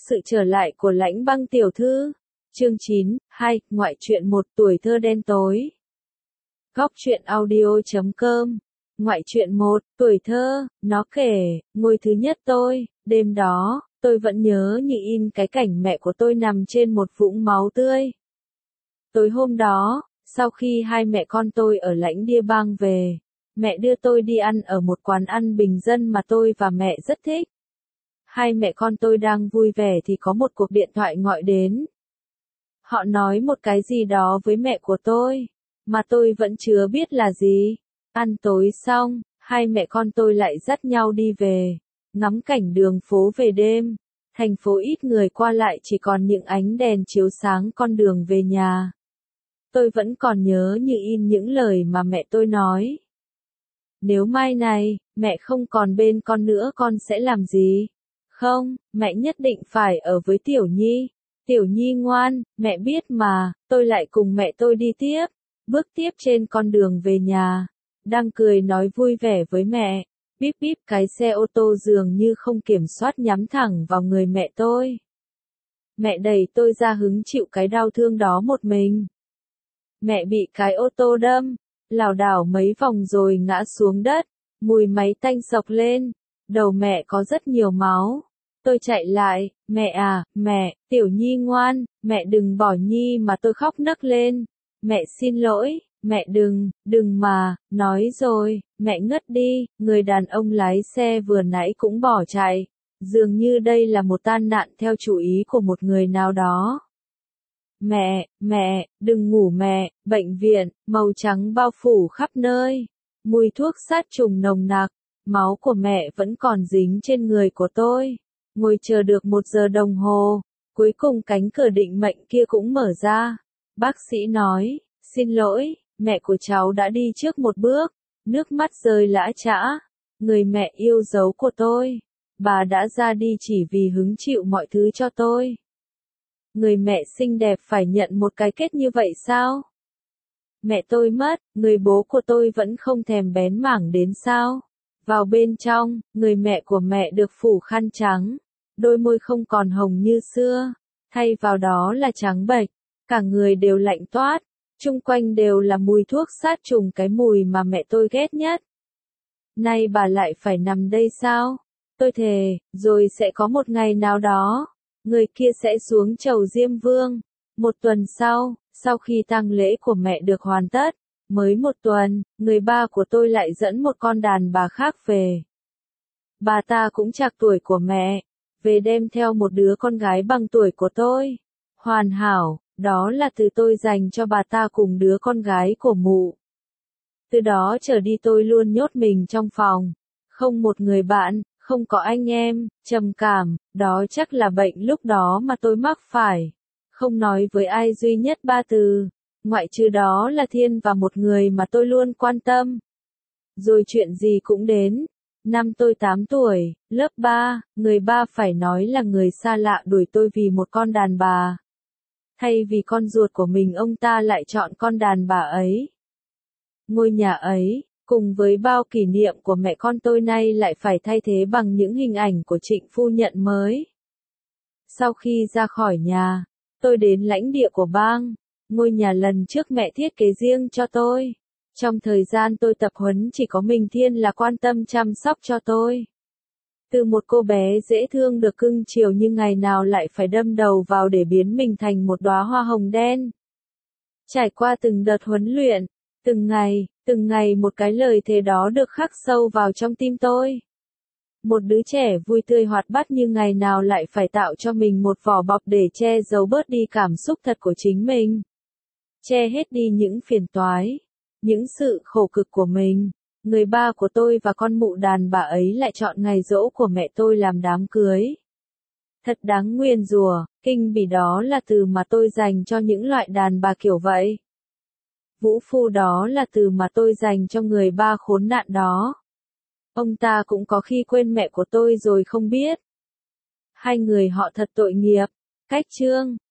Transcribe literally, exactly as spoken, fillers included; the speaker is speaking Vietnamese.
Sự trở lại của Lãnh Băng tiểu thư. Chương chín, hai, ngoại truyện một, tuổi thơ đen tối. Góc truyện audio chấm com. Ngoại truyện một, tuổi thơ. Nó kể, ngôi thứ nhất tôi, đêm đó, tôi vẫn nhớ như in cái cảnh mẹ của tôi nằm trên một vũng máu tươi. Tối hôm đó, sau khi hai mẹ con tôi ở Lãnh Địa Bang về, mẹ đưa tôi đi ăn ở một quán ăn bình dân mà tôi và mẹ rất thích. Hai mẹ con tôi đang vui vẻ thì có một cuộc điện thoại gọi đến. Họ nói một cái gì đó với mẹ của tôi, mà tôi vẫn chưa biết là gì. Ăn tối xong, hai mẹ con tôi lại dắt nhau đi về, ngắm cảnh đường phố về đêm. Thành phố ít người qua lại, chỉ còn những ánh đèn chiếu sáng con đường về nhà. Tôi vẫn còn nhớ như in những lời mà mẹ tôi nói. Nếu mai này, mẹ không còn bên con nữa con sẽ làm gì? Không, mẹ nhất định phải ở với Tiểu Nhi. Tiểu Nhi ngoan, mẹ biết mà. Tôi lại cùng mẹ tôi đi tiếp, bước tiếp trên con đường về nhà. Đang cười nói vui vẻ với mẹ. Bíp bíp, cái xe ô tô dường như không kiểm soát nhắm thẳng vào người mẹ tôi. Mẹ đẩy tôi ra hứng chịu cái đau thương đó một mình. Mẹ bị cái ô tô đâm, lảo đảo mấy vòng rồi ngã xuống đất. Mùi máy tanh sộc lên. Đầu mẹ có rất nhiều máu. Tôi chạy lại, mẹ à, mẹ, Tiểu Nhi ngoan, mẹ đừng bỏ Nhi mà. Tôi khóc nấc lên. Mẹ xin lỗi, mẹ đừng, đừng mà. Nói rồi, mẹ ngất đi. Người đàn ông lái xe vừa nãy cũng bỏ chạy. Dường như đây là một tai nạn theo chủ ý của một người nào đó. Mẹ, mẹ, đừng ngủ mẹ. Bệnh viện, màu trắng bao phủ khắp nơi. Mùi thuốc sát trùng nồng nặc. Máu của mẹ vẫn còn dính trên người của tôi. Ngồi chờ được một giờ đồng hồ. Cuối cùng cánh cửa định mệnh kia cũng mở ra. Bác sĩ nói, xin lỗi, mẹ của cháu đã đi trước một bước. Nước mắt rơi lã chã. Người mẹ yêu dấu của tôi. Bà đã ra đi chỉ vì hứng chịu mọi thứ cho tôi. Người mẹ xinh đẹp phải nhận một cái kết như vậy sao? Mẹ tôi mất, người bố của tôi vẫn không thèm bén mảng đến sao? Vào bên trong, người mẹ của mẹ được phủ khăn trắng. Đôi môi không còn hồng như xưa. Thay vào đó là trắng bệch. Cả người đều lạnh toát. Chung quanh đều là mùi thuốc sát trùng, cái mùi mà mẹ tôi ghét nhất. Nay bà lại phải nằm đây sao? Tôi thề, rồi sẽ có một ngày nào đó, người kia sẽ xuống chầu Diêm Vương. Một tuần sau, sau khi tang lễ của mẹ được hoàn tất, mới một tuần, người ba của tôi lại dẫn một con đàn bà khác về. Bà ta cũng trạc tuổi của mẹ, về đem theo một đứa con gái bằng tuổi của tôi. Hoàn hảo, đó là từ tôi dành cho bà ta cùng đứa con gái của mụ. Từ đó trở đi tôi luôn nhốt mình trong phòng. Không một người bạn, không có anh em, trầm cảm, đó chắc là bệnh lúc đó mà tôi mắc phải. Không nói với ai duy nhất ba từ, ngoại trừ đó là Thiên và một người mà tôi luôn quan tâm. Rồi chuyện gì cũng đến. Năm tôi tám tuổi, lớp ba, người ba phải nói là người xa lạ đuổi tôi vì một con đàn bà. Thay vì con ruột của mình, ông ta lại chọn con đàn bà ấy. Ngôi nhà ấy, cùng với bao kỷ niệm của mẹ con tôi, nay lại phải thay thế bằng những hình ảnh của Trịnh phu nhận mới. Sau khi ra khỏi nhà, tôi đến lãnh địa của bang, ngôi nhà lần trước mẹ thiết kế riêng cho tôi. Trong thời gian tôi tập huấn, chỉ có mình Thiên là quan tâm chăm sóc cho tôi. Từ một cô bé dễ thương được cưng chiều, nhưng ngày nào lại phải đâm đầu vào để biến mình thành một đóa hoa hồng đen. Trải qua từng đợt huấn luyện, từng ngày, từng ngày một cái lời thề đó được khắc sâu vào trong tim tôi. Một đứa trẻ vui tươi hoạt bát, nhưng ngày nào lại phải tạo cho mình một vỏ bọc để che giấu bớt đi cảm xúc thật của chính mình. Che hết đi những phiền toái, những sự khổ cực của mình. Người ba của tôi và con mụ đàn bà ấy lại chọn ngày giỗ của mẹ tôi làm đám cưới. Thật đáng nguyền rủa, kinh bỉ, đó là từ mà tôi dành cho những loại đàn bà kiểu vậy. Vũ phu, đó là từ mà tôi dành cho người ba khốn nạn đó. Ông ta cũng có khi quên mẹ của tôi rồi không biết. Hai người họ thật tội nghiệp. Cách chương